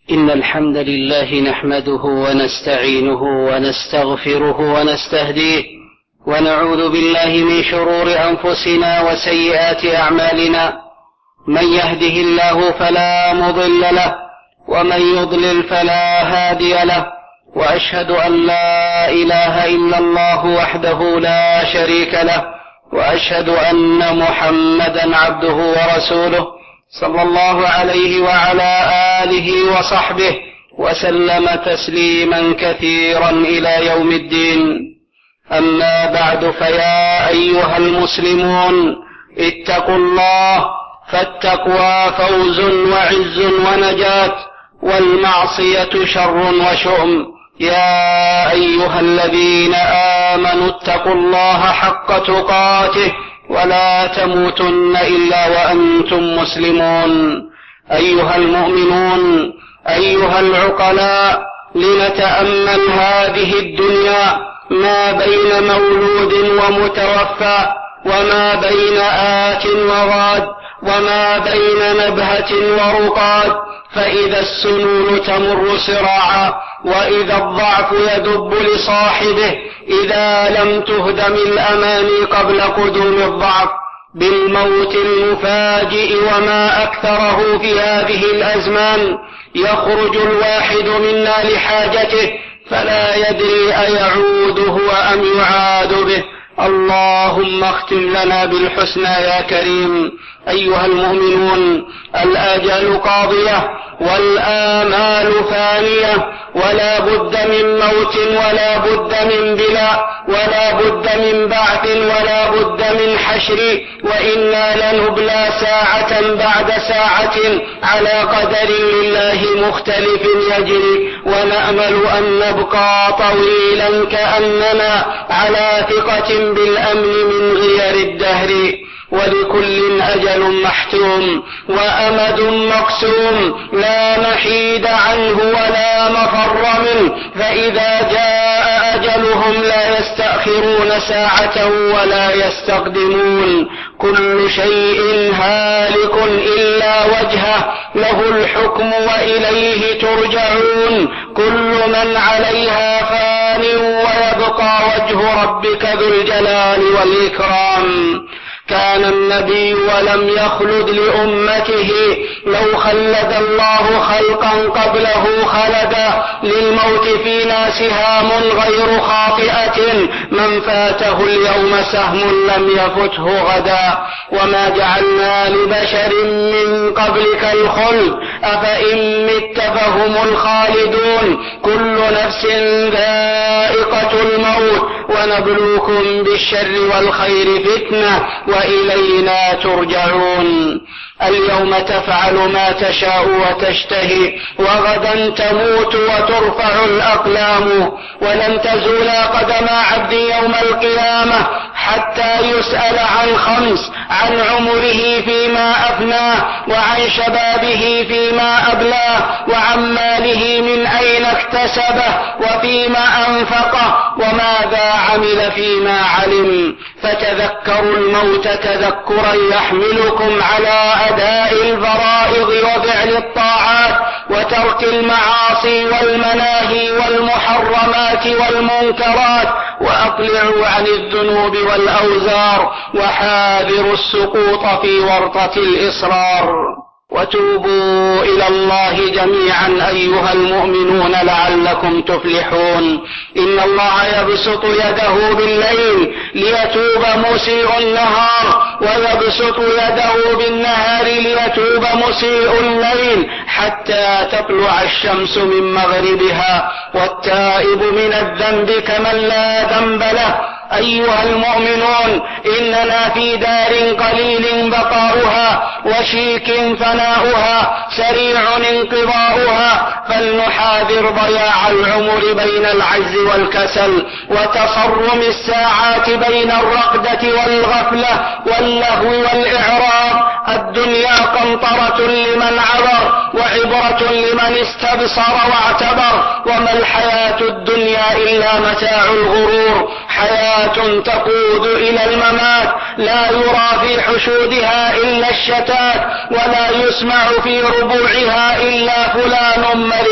إن الحمد لله نحمده ونستعينه ونستغفره ونستهديه ونعوذ بالله من شرور أنفسنا وسيئات أعمالنا. من يهده الله فلا مضل له ومن يضلل فلا هادي له، وأشهد أن لا إله إلا الله وحده لا شريك له، وأشهد أن محمدا عبده ورسوله صلى الله عليه وعلى آله وصحبه وسلم تسليما كثيرا إلى يوم الدين. أما بعد، فيا أيها المسلمون اتقوا الله، فالتقوى فوز وعز ونجاة، والمعصية شر وشؤم. يا أيها الذين آمنوا اتقوا الله حق تقاته ولا تموتن إلا وأنتم مسلمون. أيها المؤمنون، أيها العقلاء، لنتأمل هذه الدنيا ما بين مولود ومتوفى، وما بين آت وغاد، وما بين نبهة ورقاد، فإذا السنون تمر سراعا، وإذا الضعف يدب لصاحبه، إذا لم تهدم الأماني قبل قدوم الضعف بالموت المفاجئ وما أكثره في هذه الأزمان. يخرج الواحد منا لحاجته فلا يدري أيعوده أم يعاد به. اللهم اختم لنا بالحسنى يا كريم. أيها المؤمنون، الآجال قاضية والآمال فانية، ولا بد من موت، ولا بد من بلاء، ولا بد من بعث، ولا بد من حشر، وإنا لنبلى ساعة بعد ساعة على قدر لله مختلف يجري، ونأمل أن نبقى طويلا كأننا على ثقة بالأمن من غير الدهر. ولكل أجل محتوم وأمد مقسوم لا محيد عنه ولا مفر منه، فإذا جاء أجلهم لا يستأخرون ساعة ولا يستقدمون. كل شيء هالك إلا وجهه، له الحكم وإليه ترجعون. كل من عليها فان ويبقى وجه ربك ذو الجلال والإكرام. كان النبي ولم يخلد لأمته، لو خلد الله خلقا قبله خلدا، للموت فينا سهام غير خاطئة، من فاته اليوم سهم لم يفته غدا. وما جعلنا لبشر من قبلك الخلد، أفإن مت فهم الخالدون. كل نفس ذائقة الموت، ونبلوكم بالشر والخير فتنة، وإلينا ترجعون. اليوم تفعل ما تشاء وتشتهي، وغدا تموت وترفع الأقلام، ولن تزول قدم عبد يوم القيامة حتى يسأل عن خمس: عن عمره فيما أفناه، وعن شبابه فيما أبلاه، وعن ماله من أين اكتسبه، وفيما أنفقه، وماذا عمل فيما علم. فتذكروا الموت تذكرا يحملكم على أداء الفرائض وفعل الطاعات، وترك المعاصي والمناهي والمحرمات والمنكرات، وأقلعوا عن الذنوب والأوزار، وحاذروا السقوط في ورطة الإصرار. وتوبوا إلى الله جميعا أيها المؤمنون لعلكم تفلحون. إن الله يبسط يده بالليل ليتوب مسيء النهار، ويبسط يده بالنهار ليتوب مسيء الليل، حتى تطلع الشمس من مغربها، والتائب من الذنب كمن لا ذنب له. أيها المؤمنون، إننا في دار قليل بقاؤها، وشيك فناؤها، سريع انقضاؤها، فلنحاذر ضياع العمر بين العجز والكسل، وتصرم الساعات بين الرقدة والغفلة واللهو والإعراض. الدنيا قنطرة لمن عبر، وعبرة لمن استبصر واعتبر، وما الحياة الدنيا إلا متاع الغرور. حياة تقود إلى الممات، لا يرى في حشودها إلا الشتات، ولا يسمع في ربوعها إلا فلان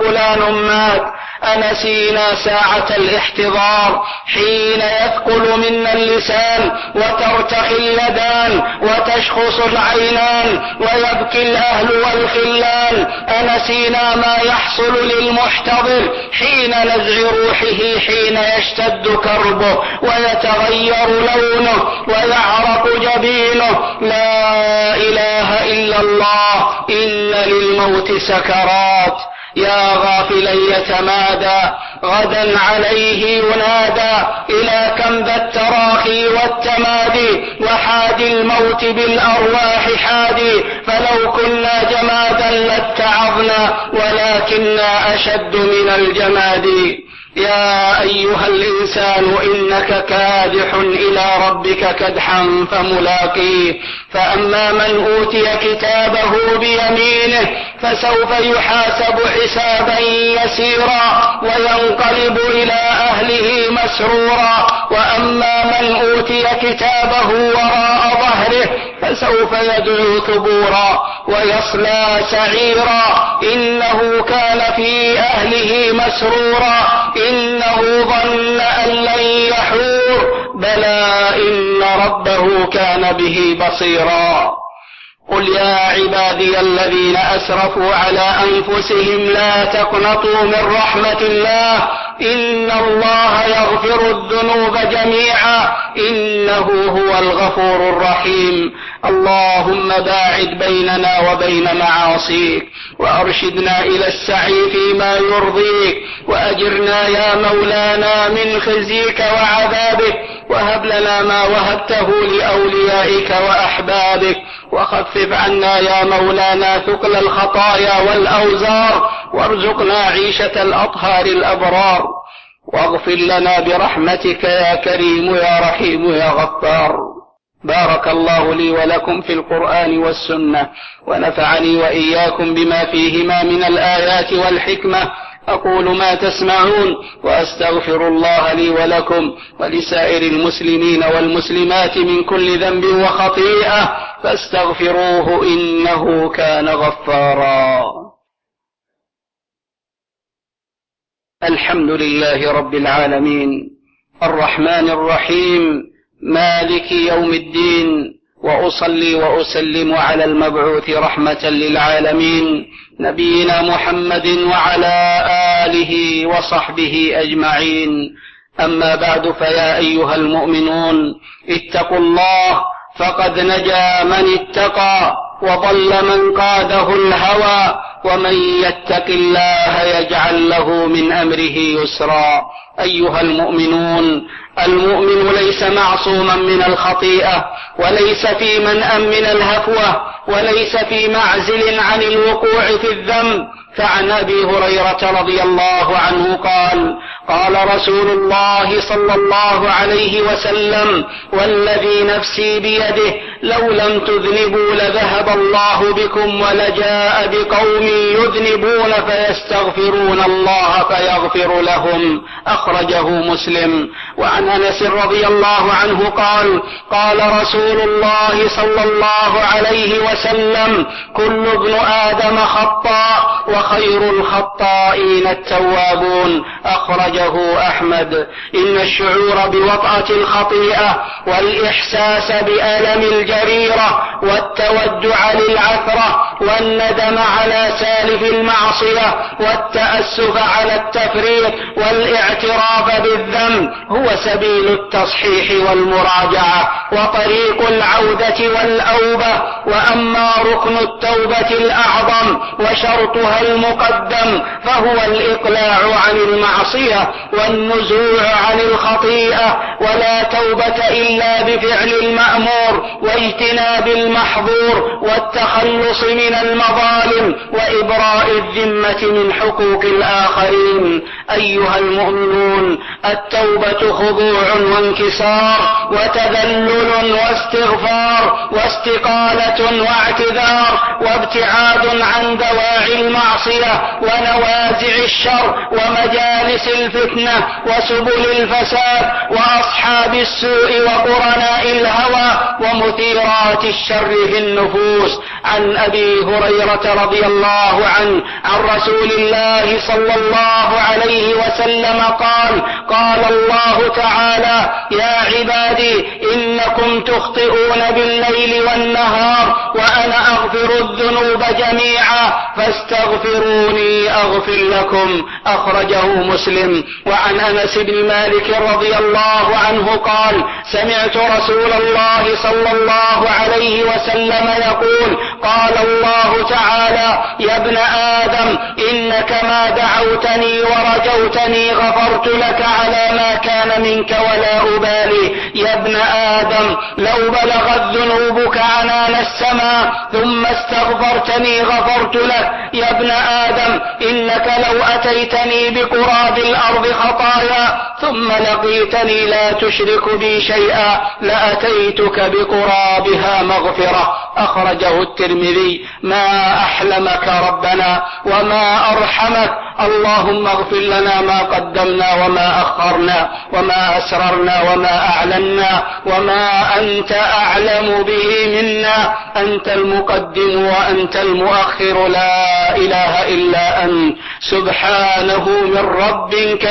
فلان مات. أنسينا ساعة الاحتضار حين يثقل منا اللسان وترتخي اليدان وتشخص العينان ويبكي الأهل والخلان. أنسينا ما يحصل للمحتضر حين نزع روحه، حين يشتد كربه ويتغير لونه ويعرق جبينه. لا إله إلا الله، إن للموت سكرات. يا غافلا يتمادى، غدا عليه ينادى. إلى كم ذا التراخي والتمادي، وحادي الموت بالأرواح حادي. فلو كنا جمادا لاتعظنا، ولكننا أشد من الجماد. يا أيها الإنسان إنك كادح إلى ربك كدحا فملاقيه. فأما من أوتي كتابه بيمينه فسوف يحاسب حسابا يسيرا وينقلب إلى أهله مسرورا. وأما من أوتي كتابه وراء ظهره فسوف يدعو ثبورا ويصلى سعيرا. إنه كان في أهله مسرورا، إنه ظن أن لن يحور. بلى إن ربه كان به بصيرا. قل يا عبادي الذين أسرفوا على أنفسهم لا تقنطوا من رحمة الله، إن الله يغفر الذنوب جميعا، إنه هو الغفور الرحيم. اللهم باعد بيننا وبين معاصيك، وأرشدنا إلى السعي فيما يرضيك، وأجرنا يا مولانا من خزيك وعذابك، وهب لنا ما وهبته لأوليائك وأحبابك، وخفف عنا يا مولانا ثقل الخطايا والأوزار، وارزقنا عيشة الأطهار الأبرار، واغفر لنا برحمتك يا كريم يا رحيم يا غفار. بارك الله لي ولكم في القرآن والسنة، ونفعني وإياكم بما فيهما من الآيات والحكمة. أقول ما تسمعون، وأستغفر الله لي ولكم ولسائر المسلمين والمسلمات من كل ذنب وخطيئة، فاستغفروه إنه كان غفارا. الحمد لله رب العالمين، الرحمن الرحيم، مالك يوم الدين، وأصلي وأسلم على المبعوث رحمة للعالمين نبينا محمد وعلى آله وصحبه أجمعين. أما بعد، فيا أيها المؤمنون اتقوا الله، فقد نجا من اتقى وضل من قاده الهوى، ومن يتق الله يجعل له من أمره يسرا. أيها المؤمنون، المؤمن ليس معصوما من الخطيئة، وليس في منأى من الهفوة، وليس في معزل عن الوقوع في الذنب. فعن أبي هريرة رضي الله عنه قال: قال رسول الله صلى الله عليه وسلم: والذي نفسي بيده لو لم تذنبوا لذهب الله بكم ولجاء بقوم يذنبون فيستغفرون الله فيغفر لهم. أخرجه مسلم. وعن أنس رضي الله عنه قال: قال رسول الله صلى الله عليه وسلم: كل ابن آدم خطاء، وخير الخطائين التوابون. أخرجه أحمد. إن الشعور بوطأة الخطيئة والإحساس بألم الجريرة والتودع للعثرة والندم على سالف المعصية والتأسف على التفريط والاعتراف بالذنب هو سبيل التصحيح والمراجعة وطريق العودة والأوبة. وأما ركن التوبة الأعظم وشرطها المقدم فهو الإقلاع عن المعصية والنزوع عن الخطيئة، ولا توبة إلا بفعل المأمور واجتناب المحظور والتخلص من المظالم وإبراء الذمة من حقوق الآخرين. أيها المؤمنون، التوبة خضوع وانكسار وتذلل واستغفار واستقالة واعتذار وابتعاد عن دواعي المعصية ونوازع الشر ومجالس الفتنة وسبل الفساد وأصحاب السوء وقرناء الهوى ومثيرات الشر في النفوس. عن أبي هريرة رضي الله عنه عن رسول الله صلى الله عليه وسلم قال: قال الله تعالى: يا عبادي إنكم تخطئون بالليل والنهار وأنا أغفر الذنوب جميعا فاستغفروني أغفر لكم. أخرجه مسلم. وعن أنس بن مالك رضي الله عنه قال: سمعت رسول الله صلى الله عليه وسلم يقول: قال الله تعالى: يا ابن آدم إنك ما دعوتني ورجوتني غفرت لك على ما كان منك ولا أبالي. يا ابن آدم لو بلغت ذنوبك عنان السماء ثم استغفرتني غفرت لك. يا ابن آدم إنك لو أتيتني بقراب الأرض خطايا ثم لقيتني لا تشرك بي شيئا لأتيتك بقرابها مغفرة. أخرجه الترمذي. ما أحلمك ربنا وما أرحمك. اللهم اغفر لنا ما قدمنا وما أخرنا وما أسررنا وما أعلنا وما أنت أعلم به منا. أنت المقدم وأنت المؤخر، لا إله إلا أنت. سبحانه من رب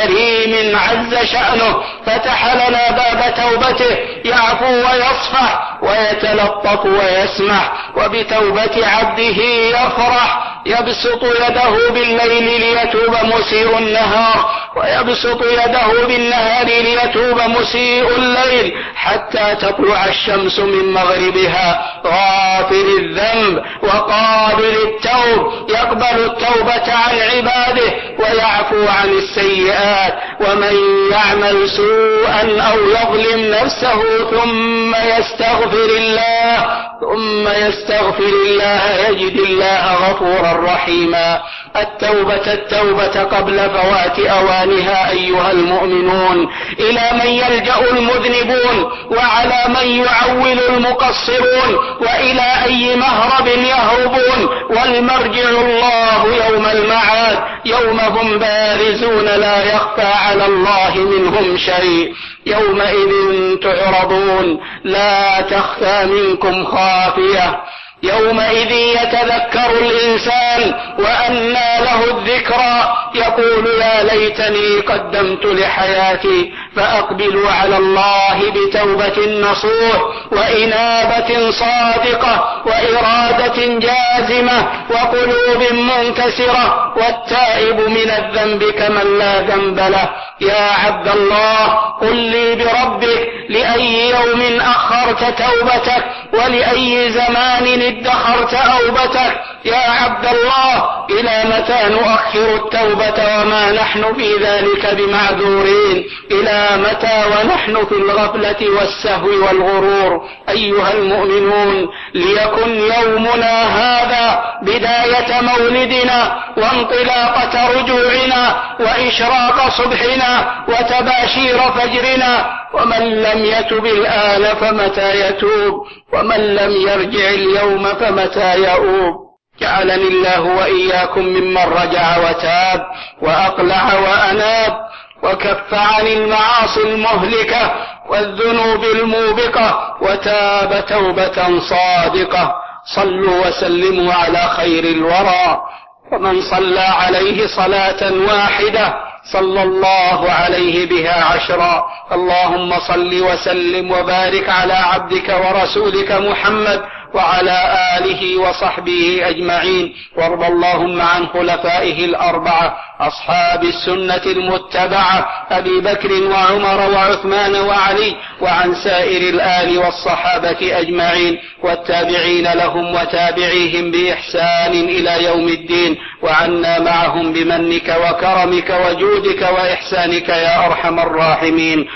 كريم عز شأنه فتح لنا باب توبته يعفو ويصفح ويتلطف ويسمح، وبتوبة عبده يفرح. يبسط يده بالليل ليتوب مسيء النهار ويبسط يده بالنهار ليتوب مسيء الليل حتى تطلع الشمس من مغربها. غافر الذنب وقابل التوب يقبل التوبة عن عباده ويعفو عن السيئات. ومن يعمل سوءا أو يظلم نفسه ثم يستغفر الله يجد الله غفورا رحيما. التوبة قبل فوات أوانها أيها المؤمنون، إلى من يلجأ المذنبون وعلى من يعول المقصرون وإلى أي مهرب يهربون، والمرجع الله يوم المعاد يوم هم بارزون لا يخفى على الله منهم شيء. يومئذ تعرضون لا تخفى منكم خافية. يومئذ يتذكر الإنسان وأنى له الذكرى يقول: يا ليتني قدمت لحياتي. فأقبلوا على الله بتوبة نصوح وإنابة صادقة وإرادة جازمة وقلوب منكسرة، والتائب من الذنب كمن لا ذنب له. يا عبد الله قل لي بربك لأي يوم أخرت توبتك ولأي زمان ادخرت أوبتك. يا عبد الله إلى متى نؤخر التوبة وما نحن في ذلك بمعذورين؟ إلى متى ونحن في الغفلة والسهو والغرور؟ أيها المؤمنون، ليكن يومنا هذا بداية مولدنا وانطلاقة رجوعنا وإشراق صبحنا وتباشير فجرنا. ومن لم يتب الآن فمتى يتوب؟ ومن لم يرجع اليوم فمتى يؤوب؟ جعلني الله وإياكم ممن رجع وتاب وأقلع وأناب وكف عن المعاصي المهلكة والذنوب الموبقة وتاب توبة صادقة. صلوا وسلموا على خير الورى، ومن صلى عليه صلاة واحدة صلى الله عليه بها 10. اللهم صل وسلم وبارك على عبدك ورسولك محمد وعلى آله وصحبه أجمعين. وارض اللهم عن خلفائه الأربعة أصحاب السنة المتبعة أبي بكر وعمر وعثمان وعلي، وعن سائر الآل والصحابة أجمعين والتابعين لهم وتابعيهم بإحسان إلى يوم الدين، وعنا معهم بمنك وكرمك وجودك وإحسانك يا أرحم الراحمين.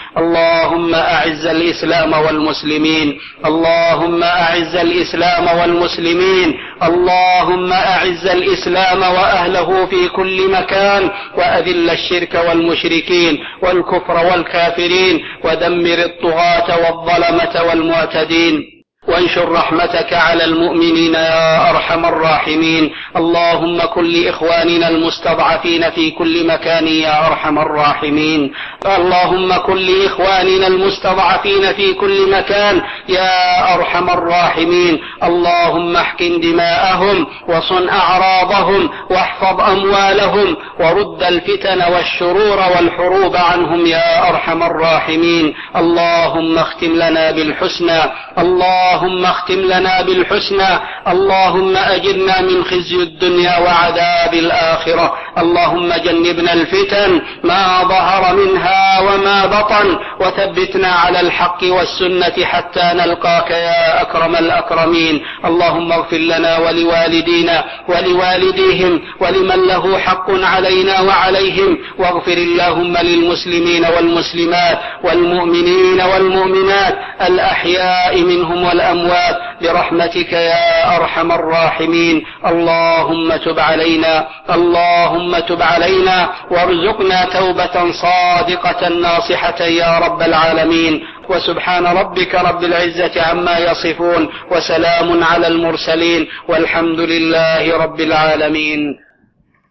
اللهم أعز الإسلام والمسلمين، اللهم أعز الإسلام والمسلمين، اللهم أعز الإسلام وأهله في كل مكان، وأذل الشرك والمشركين والكفر والكافرين، ودمر الطغاة والظلمة والمعتدين، وانشر رحمتك على المؤمنين يا أرحم الراحمين. اللهم كن لإخواننا المستضعفين في كل مكان يا أرحم الراحمين. اللهم كن لإخواننا المستضعفين في كل مكان يا أرحم الراحمين. اللهم احقن دماءهم وصن أعراضهم واحفظ أموالهم ورد الفتن والشرور والحروب عنهم يا أرحم الراحمين. اللهم اختم لنا بالحسنى، اللهم اختم لنا بالحسنى، اللهم أجرنا من خزي الدنيا وعذاب الآخرة. اللهم جنبنا الفتن ما ظهر منها وما بطن، وثبتنا على الحق والسنة حتى نلقاك يا أكرم الأكرمين. اللهم اغفر لنا ولوالدينا ولوالديهم ولمن له حق علينا وعليهم، واغفر اللهم للمسلمين والمسلمات والمؤمنين والمؤمنات الأحياء منهم والأموات برحمتك يا أرحم الراحمين. اللهم تب علينا، اللهم تب علينا وارزقنا توبة صادقة ناصحة يا رب العالمين. وسبحان ربك رب العزة عما يصفون، وسلام على المرسلين، والحمد لله رب العالمين.